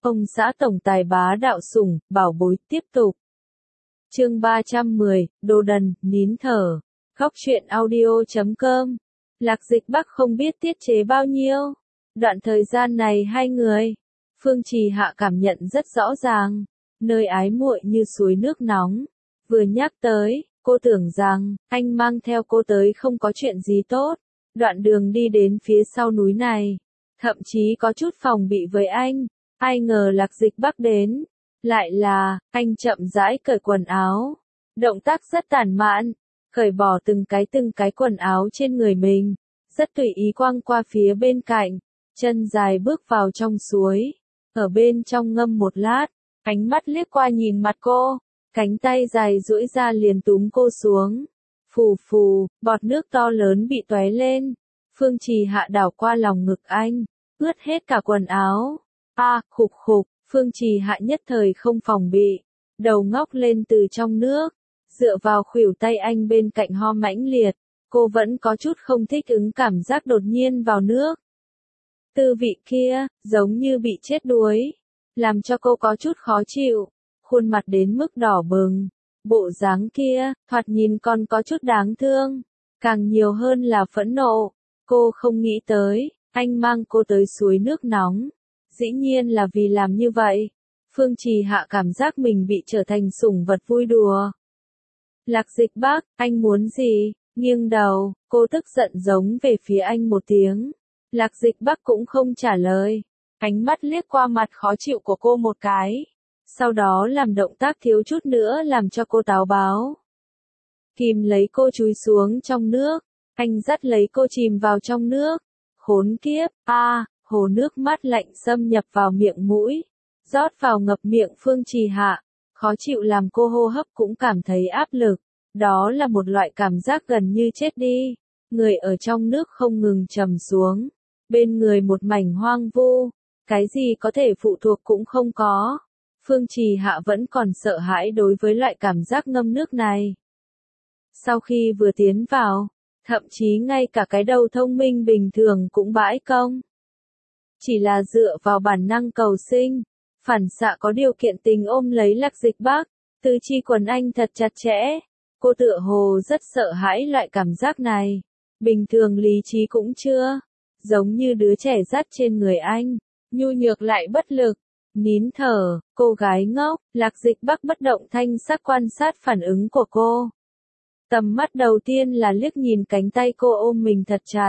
Ông xã tổng tài bá đạo sủng, bảo bối tiếp tục. Chương 310, Đồ Đần, nín thở. Góc truyện audio.com. Lạc Dịch Bắc không biết tiết chế bao nhiêu. Đoạn thời gian này hai người, Phương Trì Hạ cảm nhận rất rõ ràng, nơi ái muội như suối nước nóng. Vừa nhắc tới, cô tưởng rằng, anh mang theo cô tới không có chuyện gì tốt. Đoạn đường đi đến phía sau núi này, thậm chí có chút phòng bị với anh. Ai ngờ Lạc Dịch Bắc đến, lại là, anh chậm rãi cởi quần áo. Động tác rất tản mạn, cởi bỏ từng cái quần áo trên người mình, rất tùy ý quăng qua phía bên cạnh, chân dài bước vào trong suối, ở bên trong ngâm một lát, ánh mắt liếc qua nhìn mặt cô, cánh tay dài duỗi ra liền túm cô xuống. Phù phù, bọt nước to lớn bị tóe lên, Phương Trì Hạ đảo qua lòng ngực anh, ướt hết cả quần áo. Khục khục, Phương Trì Hạ nhất thời không phòng bị, đầu ngóc lên từ trong nước, dựa vào khuỷu tay anh bên cạnh ho mãnh liệt, cô vẫn có chút không thích ứng cảm giác đột nhiên vào nước. Tư vị kia, giống như bị chết đuối, làm cho cô có chút khó chịu, khuôn mặt đến mức đỏ bừng, bộ dáng kia, thoạt nhìn còn có chút đáng thương, càng nhiều hơn là phẫn nộ, cô không nghĩ tới, anh mang cô tới suối nước nóng. Dĩ nhiên là vì làm như vậy, Phương Trì Hạ cảm giác mình bị trở thành sủng vật vui đùa. Lạc Dịch Bắc, anh muốn gì? Nghiêng đầu, cô tức giận giống về phía anh một tiếng. Lạc Dịch Bắc cũng không trả lời, ánh mắt liếc qua mặt khó chịu của cô một cái, sau đó làm động tác thiếu chút nữa làm cho cô táo báo. Kìm lấy cô chúi xuống trong nước, anh dắt lấy cô chìm vào trong nước. Khốn kiếp, hồ nước mát lạnh xâm nhập vào miệng mũi, rót vào ngập miệng Phương Trì Hạ, khó chịu làm cô hô hấp cũng cảm thấy áp lực, đó là một loại cảm giác gần như chết đi, người ở trong nước không ngừng trầm xuống, bên người một mảnh hoang vu, cái gì có thể phụ thuộc cũng không có, Phương Trì Hạ vẫn còn sợ hãi đối với loại cảm giác ngâm nước này. Sau khi vừa tiến vào, thậm chí ngay cả cái đầu thông minh bình thường cũng bãi công. Chỉ là dựa vào bản năng cầu sinh, phản xạ có điều kiện tình ôm lấy Lạc Dịch Bắc, tứ chi quần anh thật chặt chẽ. Cô tựa hồ rất sợ hãi loại cảm giác này. Bình thường lý trí cũng chưa. Giống như đứa trẻ dắt trên người anh, nhu nhược lại bất lực. Nín thở, cô gái ngốc, Lạc Dịch Bắc bất động thanh sắc quan sát phản ứng của cô. Tầm mắt đầu tiên là liếc nhìn cánh tay cô ôm mình thật chặt.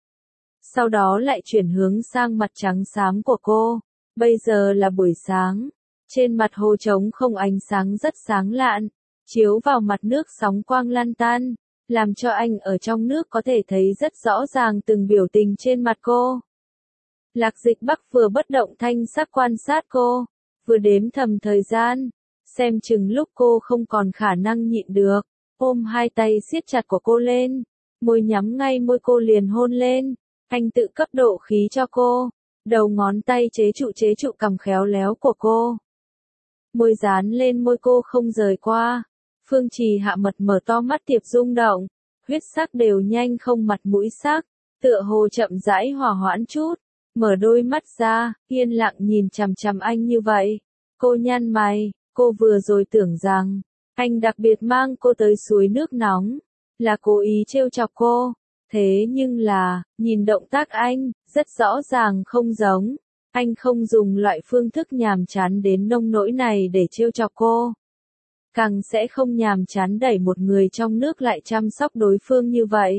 Sau đó lại chuyển hướng sang mặt trắng xám của cô. Bây giờ là buổi sáng. Trên mặt hồ trống không ánh sáng rất sáng lạn. Chiếu vào mặt nước sóng quang lan tan. Làm cho anh ở trong nước có thể thấy rất rõ ràng từng biểu tình trên mặt cô. Lạc Dịch Bắc vừa bất động thanh sắc quan sát cô. Vừa đếm thầm thời gian. Xem chừng lúc cô không còn khả năng nhịn được. Ôm hai tay siết chặt của cô lên. Môi nhắm ngay môi cô liền hôn lên. Anh tự cấp độ khí cho cô, đầu ngón tay chế trụ cằm khéo léo của cô. Môi dán lên môi cô không rời qua. Phương Trì Hạ mật mở to mắt tiệp rung động, huyết sắc đều nhanh không mặt mũi sắc, tựa hồ chậm rãi hòa hoãn chút, mở đôi mắt ra, yên lặng nhìn chằm chằm anh như vậy. Cô nhăn mày, cô vừa rồi tưởng rằng, anh đặc biệt mang cô tới suối nước nóng, là cố ý trêu chọc cô. Thế nhưng là, nhìn động tác anh, rất rõ ràng không giống. Anh không dùng loại phương thức nhàm chán đến nông nỗi này để trêu chọc cô. Càng sẽ không nhàm chán đẩy một người trong nước lại chăm sóc đối phương như vậy.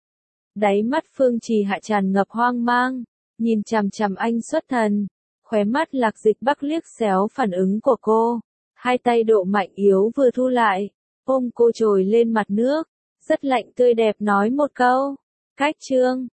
Đáy mắt Phương Trì Hạ tràn ngập hoang mang, nhìn chằm chằm anh xuất thần. Khóe mắt Lạc Dịch Bắc liếc xéo phản ứng của cô. Hai tay độ mạnh yếu vừa thu lại, ôm cô trồi lên mặt nước. Rất lạnh tươi đẹp nói một câu. Cách chương.